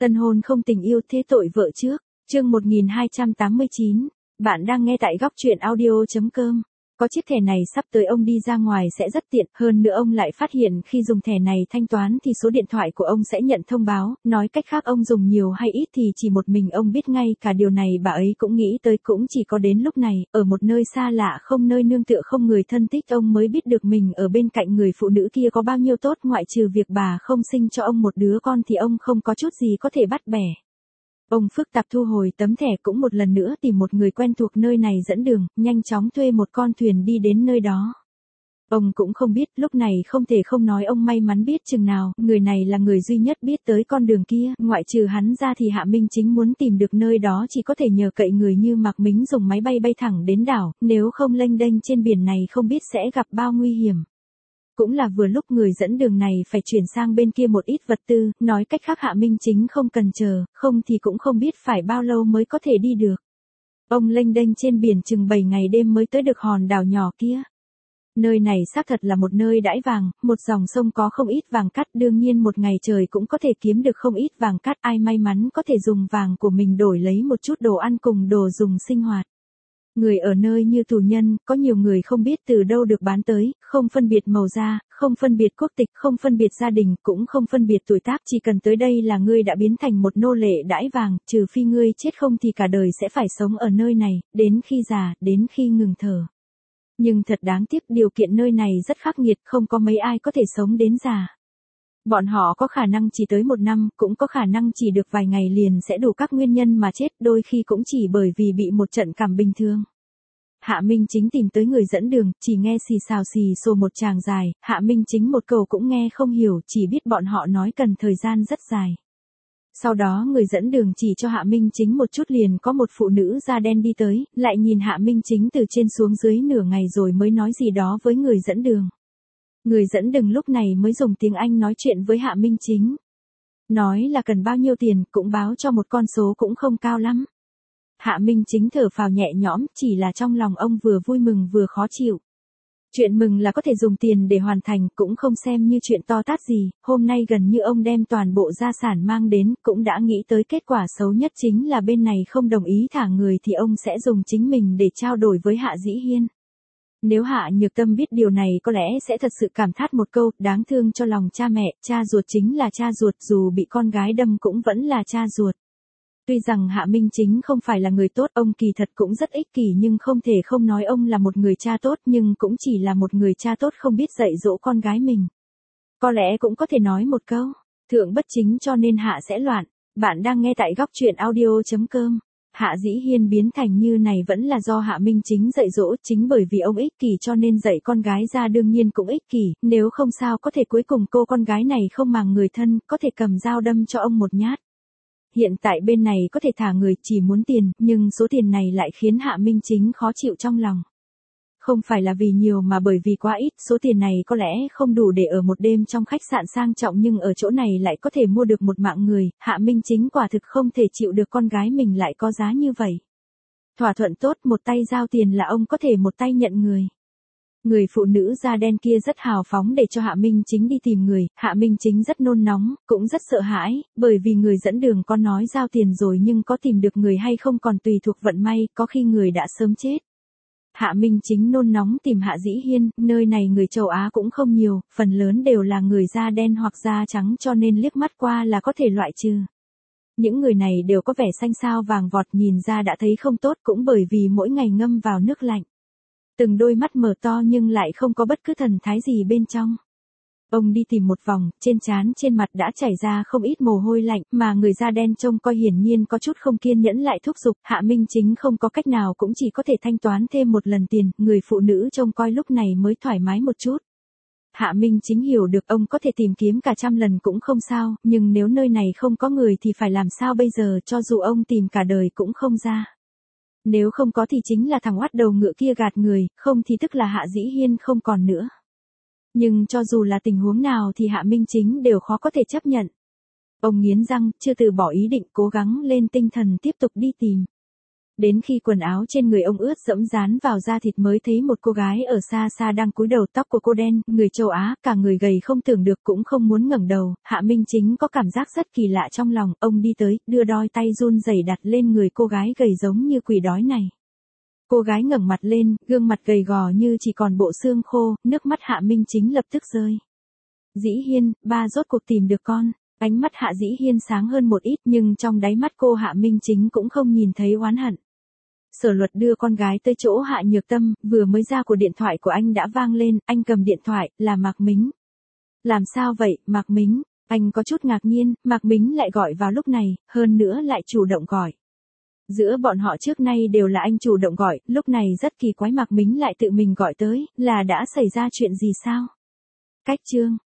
Tân hôn không tình yêu thế tội vợ trước. Chương 1289. Bạn đang nghe tại góc truyện audio.com. Có chiếc thẻ này sắp tới ông đi ra ngoài sẽ rất tiện, hơn nữa ông lại phát hiện khi dùng thẻ này thanh toán thì số điện thoại của ông sẽ nhận thông báo, nói cách khác ông dùng nhiều hay ít thì chỉ một mình ông biết ngay, cả điều này bà ấy cũng nghĩ tới, cũng chỉ có đến lúc này, ở một nơi xa lạ không nơi nương tựa không người thân thích, ông mới biết được mình ở bên cạnh người phụ nữ kia có bao nhiêu tốt, ngoại trừ việc bà không sinh cho ông một đứa con thì ông không có chút gì có thể bắt bẻ. Ông phức tạp thu hồi tấm thẻ, cũng một lần nữa tìm một người quen thuộc nơi này dẫn đường, nhanh chóng thuê một con thuyền đi đến nơi đó. Ông cũng không biết, lúc này không thể không nói ông may mắn biết chừng nào, người này là người duy nhất biết tới con đường kia, ngoại trừ hắn ra thì Hạ Minh Chính muốn tìm được nơi đó chỉ có thể nhờ cậy người như Mạc Mính dùng máy bay bay thẳng đến đảo, nếu không lênh đênh trên biển này không biết sẽ gặp bao nguy hiểm. Cũng là vừa lúc người dẫn đường này phải chuyển sang bên kia một ít vật tư, nói cách khác Hạ Minh Chính không cần chờ, không thì cũng không biết phải bao lâu mới có thể đi được. Ông lênh đênh trên biển chừng 7 ngày đêm mới tới được hòn đảo nhỏ kia. Nơi này xác thật là một nơi đãi vàng, một dòng sông có không ít vàng cát, đương nhiên một ngày trời cũng có thể kiếm được không ít vàng cát, ai may mắn có thể dùng vàng của mình đổi lấy một chút đồ ăn cùng đồ dùng sinh hoạt. Người ở nơi như tù nhân, có nhiều người không biết từ đâu được bán tới, không phân biệt màu da, không phân biệt quốc tịch, không phân biệt gia đình, cũng không phân biệt tuổi tác, chỉ cần tới đây là ngươi đã biến thành một nô lệ đãi vàng, trừ phi ngươi chết không thì cả đời sẽ phải sống ở nơi này, đến khi già, đến khi ngừng thở. Nhưng thật đáng tiếc, điều kiện nơi này rất khắc nghiệt, không có mấy ai có thể sống đến già. Bọn họ có khả năng chỉ tới 1 năm, cũng có khả năng chỉ được vài ngày liền sẽ đủ các nguyên nhân mà chết, đôi khi cũng chỉ bởi vì bị một trận cảm bình thường. Hạ Minh Chính tìm tới người dẫn đường, chỉ nghe xì xào xì xồ một tràng dài, Hạ Minh Chính một câu cũng nghe không hiểu, chỉ biết bọn họ nói cần thời gian rất dài. Sau đó người dẫn đường chỉ cho Hạ Minh Chính một chút liền có một phụ nữ da đen đi tới, lại nhìn Hạ Minh Chính từ trên xuống dưới nửa ngày rồi mới nói gì đó với người dẫn đường. Người dẫn đường lúc này mới dùng tiếng Anh nói chuyện với Hạ Minh Chính. Nói là cần bao nhiêu tiền, cũng báo cho một con số cũng không cao lắm. Hạ Minh Chính thở phào nhẹ nhõm, chỉ là trong lòng ông vừa vui mừng vừa khó chịu. Chuyện mừng là có thể dùng tiền để hoàn thành, cũng không xem như chuyện to tát gì, hôm nay gần như ông đem toàn bộ gia sản mang đến, cũng đã nghĩ tới kết quả xấu nhất chính là bên này không đồng ý thả người thì ông sẽ dùng chính mình để trao đổi với Hạ Dĩ Hiên. Nếu Hạ Nhược Tâm biết điều này có lẽ sẽ thật sự cảm thán một câu, đáng thương cho lòng cha mẹ, cha ruột chính là cha ruột, dù bị con gái đâm cũng vẫn là cha ruột. Tuy rằng Hạ Minh Chính không phải là người tốt, ông kỳ thật cũng rất ích kỷ, nhưng không thể không nói ông là một người cha tốt, nhưng cũng chỉ là một người cha tốt không biết dạy dỗ con gái mình. Có lẽ cũng có thể nói một câu, thượng bất chính cho nên hạ sẽ loạn. Bạn đang nghe tại góc truyện audio.com. Hạ Dĩ Hiên biến thành như này vẫn là do Hạ Minh Chính dạy dỗ, chính bởi vì ông ích kỷ cho nên dạy con gái ra đương nhiên cũng ích kỷ, nếu không sao có thể cuối cùng cô con gái này không màng người thân, có thể cầm dao đâm cho ông một nhát. Hiện tại bên này có thể thả người chỉ muốn tiền, nhưng số tiền này lại khiến Hạ Minh Chính khó chịu trong lòng. Không phải là vì nhiều mà bởi vì quá ít, số tiền này có lẽ không đủ để ở một đêm trong khách sạn sang trọng nhưng ở chỗ này lại có thể mua được một mạng người, Hạ Minh Chính quả thực không thể chịu được con gái mình lại có giá như vậy. Thỏa thuận tốt, một tay giao tiền là ông có thể một tay nhận người. Người phụ nữ da đen kia rất hào phóng để cho Hạ Minh Chính đi tìm người, Hạ Minh Chính rất nôn nóng, cũng rất sợ hãi, bởi vì người dẫn đường có nói giao tiền rồi nhưng có tìm được người hay không còn tùy thuộc vận may, có khi người đã sớm chết. Hạ Minh Chính nôn nóng tìm Hạ Dĩ Hiên, nơi này người châu Á cũng không nhiều, phần lớn đều là người da đen hoặc da trắng cho nên liếc mắt qua là có thể loại trừ. Những người này đều có vẻ xanh xao vàng vọt, nhìn ra đã thấy không tốt, cũng bởi vì mỗi ngày ngâm vào nước lạnh. Từng đôi mắt mở to nhưng lại không có bất cứ thần thái gì bên trong. Ông đi tìm một vòng, trên trán trên mặt đã chảy ra không ít mồ hôi lạnh, mà người da đen trông coi hiển nhiên có chút không kiên nhẫn lại thúc giục, Hạ Minh Chính không có cách nào cũng chỉ có thể thanh toán thêm một lần tiền, người phụ nữ trông coi lúc này mới thoải mái một chút. Hạ Minh Chính hiểu được ông có thể tìm kiếm cả 100 lần cũng không sao, nhưng nếu nơi này không có người thì phải làm sao bây giờ, cho dù ông tìm cả đời cũng không ra. Nếu không có thì chính là thằng oát đầu ngựa kia gạt người, không thì tức là Hạ Dĩ Hiên không còn nữa. Nhưng cho dù là tình huống nào thì Hạ Minh Chính đều khó có thể chấp nhận. Ông nghiến răng, chưa từ bỏ ý định, cố gắng lên tinh thần tiếp tục đi tìm. đến khi quần áo trên người ông ướt dẫm dán vào da thịt mới thấy một cô gái ở xa xa đang cúi đầu, tóc của cô đen, người châu Á, cả người gầy không tưởng được cũng không muốn ngẩng đầu. Hạ Minh Chính có cảm giác rất kỳ lạ trong lòng, ông đi tới, đưa đôi tay run rẩy đặt lên người cô gái gầy giống như quỷ đói này. Cô gái ngẩng mặt lên, gương mặt gầy gò như chỉ còn bộ xương khô, nước mắt Hạ Minh Chính lập tức rơi. Dĩ Hiên, ba rốt cuộc tìm được con. Ánh mắt Hạ Dĩ Hiên sáng hơn một ít nhưng trong đáy mắt cô Hạ Minh Chính cũng không nhìn thấy oán hận. Sở Luật đưa con gái tới chỗ Hạ Nhược Tâm, vừa mới ra của điện thoại của anh đã vang lên, anh cầm điện thoại, là Mạc Mính. Làm sao vậy, Mạc Mính? Anh có chút ngạc nhiên, Mạc Mính lại gọi vào lúc này, hơn nữa lại chủ động gọi. Giữa bọn họ trước nay đều là anh chủ động gọi, lúc này rất kỳ quái Mạc Mính lại tự mình gọi tới, là đã xảy ra chuyện gì sao? Cách chương